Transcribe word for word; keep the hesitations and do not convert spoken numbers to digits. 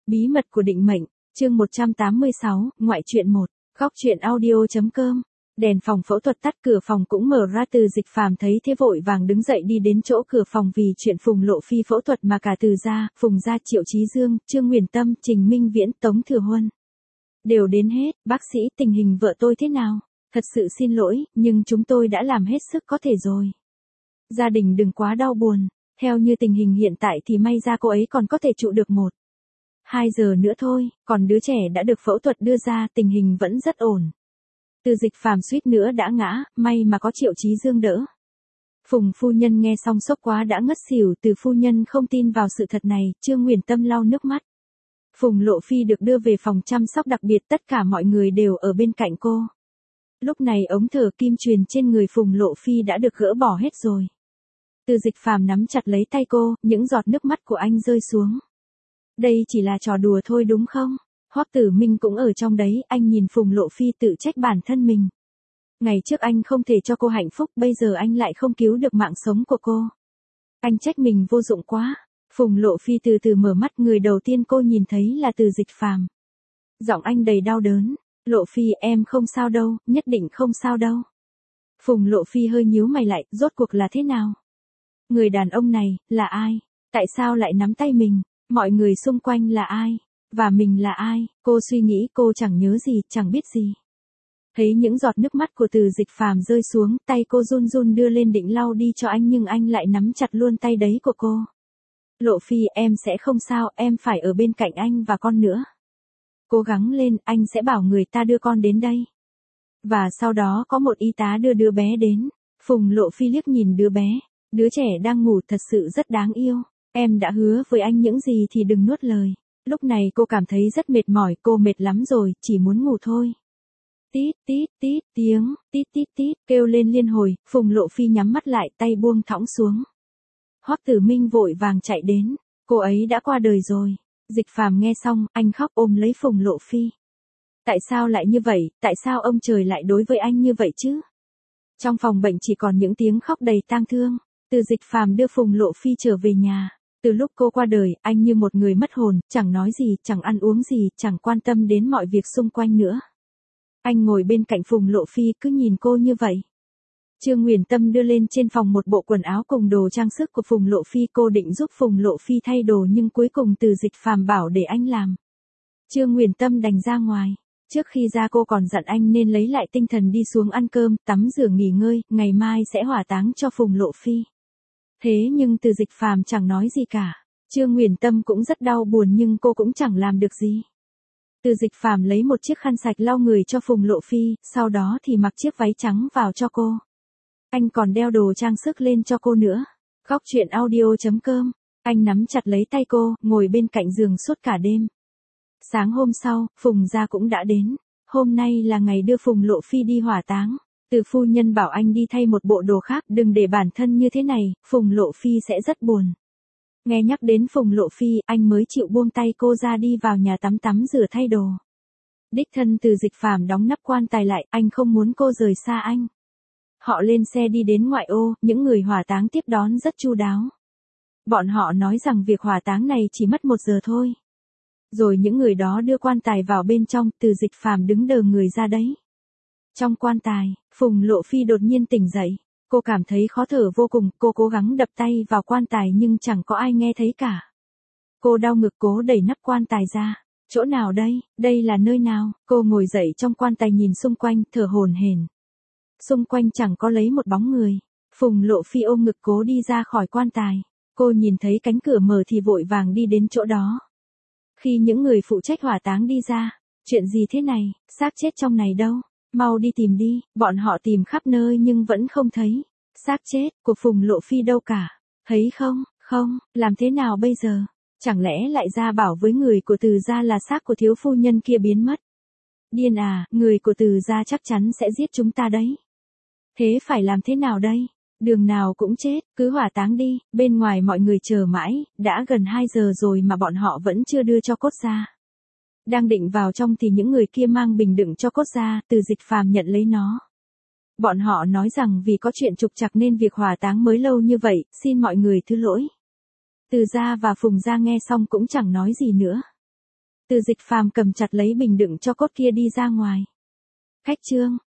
Bí mật của định mệnh, chương một trăm tám mươi sáu, ngoại truyện một, góc truyện audio.com. Đèn phòng phẫu thuật tắt, cửa phòng cũng mở ra. Từ Dịch Phàm thấy thế vội vàng đứng dậy đi đến chỗ cửa phòng, vì chuyện Phùng Lộ Phi phẫu thuật mà cả Từ gia, Phùng gia, Triệu Chí Dương, Trương Nguyền Tâm, Trình Minh Viễn, Tống Thừa Huân đều đến hết. Bác sĩ, tình hình vợ tôi thế nào? Thật sự xin lỗi, nhưng chúng tôi đã làm hết sức có thể rồi. Gia đình đừng quá đau buồn, theo như tình hình hiện tại thì may ra cô ấy còn có thể trụ được một hai giờ nữa thôi, còn đứa trẻ đã được phẫu thuật đưa ra, tình hình vẫn rất ổn. Từ Dịch Phàm suýt nữa đã ngã, may mà có Triệu Chí Dương đỡ. Phùng phu nhân nghe xong sốc quá đã ngất xỉu. Từ phu nhân không tin vào sự thật này. Trương Nguyền Tâm lau nước mắt. Phùng Lộ Phi được đưa về phòng chăm sóc đặc biệt, tất cả mọi người đều ở bên cạnh cô. Lúc này ống thở kim truyền trên người Phùng Lộ Phi đã được gỡ bỏ hết rồi. Từ Dịch Phàm nắm chặt lấy tay cô, những giọt nước mắt của anh rơi xuống. Đây chỉ là trò đùa thôi đúng không? Hoắc Tử Minh cũng ở trong đấy. Anh nhìn Phùng Lộ Phi tự trách bản thân mình. Ngày trước anh không thể cho cô hạnh phúc, bây giờ anh lại không cứu được mạng sống của cô. Anh trách mình vô dụng quá. Phùng Lộ Phi từ từ mở mắt, người đầu tiên cô nhìn thấy là Từ Dịch Phàm. Giọng anh đầy đau đớn. Lộ Phi, em không sao đâu, nhất định không sao đâu. Phùng Lộ Phi hơi nhíu mày lại, rốt cuộc là thế nào? Người đàn ông này, là ai? Tại sao lại nắm tay mình? Mọi người xung quanh là ai? Và mình là ai? Cô suy nghĩ, cô chẳng nhớ gì, chẳng biết gì. Thấy những giọt nước mắt của Từ Dịch Phàm rơi xuống, tay cô run run đưa lên định lau đi cho anh, nhưng anh lại nắm chặt luôn tay đấy của cô. Lộ Phi, em sẽ không sao, em phải ở bên cạnh anh và con nữa. Cố gắng lên, anh sẽ bảo người ta đưa con đến đây. Và sau đó có một y tá đưa đứa bé đến. Phùng Lộ Phi liếc nhìn đứa bé. Đứa trẻ đang ngủ thật sự rất đáng yêu. Em đã hứa với anh những gì thì đừng nuốt lời. Lúc này cô cảm thấy rất mệt mỏi, cô mệt lắm rồi, chỉ muốn ngủ thôi. Tít tít tít, tiếng, tít tít tít, kêu lên liên hồi. Phùng Lộ Phi nhắm mắt lại, tay buông thõng xuống. Hoắc Tử Minh vội vàng chạy đến. Cô ấy đã qua đời rồi. Dịch Phàm nghe xong, anh khóc ôm lấy Phùng Lộ Phi. Tại sao lại như vậy, tại sao ông trời lại đối với anh như vậy chứ? Trong phòng bệnh chỉ còn những tiếng khóc đầy tang thương. Từ Dịch Phàm đưa Phùng Lộ Phi trở về nhà. Từ lúc cô qua đời, anh như một người mất hồn, chẳng nói gì, chẳng ăn uống gì, chẳng quan tâm đến mọi việc xung quanh nữa. Anh ngồi bên cạnh Phùng Lộ Phi cứ nhìn cô như vậy. Trương Nguyền Tâm đưa lên trên phòng một bộ quần áo cùng đồ trang sức của Phùng Lộ Phi, cô định giúp Phùng Lộ Phi thay đồ nhưng cuối cùng Từ Dịch Phàm bảo để anh làm. Trương Nguyền Tâm đành ra ngoài. Trước khi ra cô còn dặn anh nên lấy lại tinh thần đi xuống ăn cơm, tắm rửa nghỉ ngơi, ngày mai sẽ hỏa táng cho Phùng Lộ Phi. Thế nhưng Từ Dịch Phàm chẳng nói gì cả. Trương Nguyền Tâm cũng rất đau buồn nhưng cô cũng chẳng làm được gì. Từ Dịch Phàm lấy một chiếc khăn sạch lau người cho Phùng Lộ Phi, sau đó thì mặc chiếc váy trắng vào cho cô. Anh còn đeo đồ trang sức lên cho cô nữa. Góc truyện audio.com. Anh nắm chặt lấy tay cô, ngồi bên cạnh giường suốt cả đêm. Sáng hôm sau, Phùng gia cũng đã đến. Hôm nay là ngày đưa Phùng Lộ Phi đi hỏa táng. Từ phu nhân bảo anh đi thay một bộ đồ khác, đừng để bản thân như thế này, Phùng Lộ Phi sẽ rất buồn. Nghe nhắc đến Phùng Lộ Phi, anh mới chịu buông tay cô ra đi vào nhà tắm tắm rửa thay đồ. Đích thân Từ Dịch Phàm đóng nắp quan tài lại, anh không muốn cô rời xa anh. Họ lên xe đi đến ngoại ô, những người hỏa táng tiếp đón rất chu đáo. Bọn họ nói rằng việc hỏa táng này chỉ mất một giờ thôi. Rồi những người đó đưa quan tài vào bên trong, Từ Dịch Phàm đứng đờ người ra đấy. Trong quan tài, Phùng Lộ Phi đột nhiên tỉnh dậy. Cô cảm thấy khó thở vô cùng, cô cố gắng đập tay vào quan tài nhưng chẳng có ai nghe thấy cả. Cô đau ngực cố đẩy nắp quan tài ra. Chỗ nào đây, đây là nơi nào? Cô ngồi dậy trong quan tài nhìn xung quanh, thở hổn hển. Xung quanh chẳng có lấy một bóng người. Phùng Lộ Phi ôm ngực cố đi ra khỏi quan tài. Cô nhìn thấy cánh cửa mở thì vội vàng đi đến chỗ đó. Khi những người phụ trách hỏa táng đi ra, chuyện gì thế này, xác chết trong này đâu? Mau đi tìm đi, bọn họ tìm khắp nơi nhưng vẫn không thấy. Xác chết của Phùng Lộ Phi đâu cả. Thấy không, không, làm thế nào bây giờ? Chẳng lẽ lại ra bảo với người của Từ gia là xác của thiếu phu nhân kia biến mất? Điên à, người của Từ gia chắc chắn sẽ giết chúng ta đấy. Thế phải làm thế nào đây? Đường nào cũng chết, cứ hỏa táng đi. Bên ngoài mọi người chờ mãi, đã gần hai giờ rồi mà bọn họ vẫn chưa đưa cho cốt ra. Đang định vào trong thì những người kia mang bình đựng cho cốt ra, Từ Dịch Phàm nhận lấy nó. Bọn họ nói rằng vì có chuyện trục trặc nên việc hỏa táng mới lâu như vậy, xin mọi người thứ lỗi. Từ gia và Phùng gia nghe xong cũng chẳng nói gì nữa. Từ Dịch Phàm cầm chặt lấy bình đựng cho cốt kia đi ra ngoài. Khách Trương,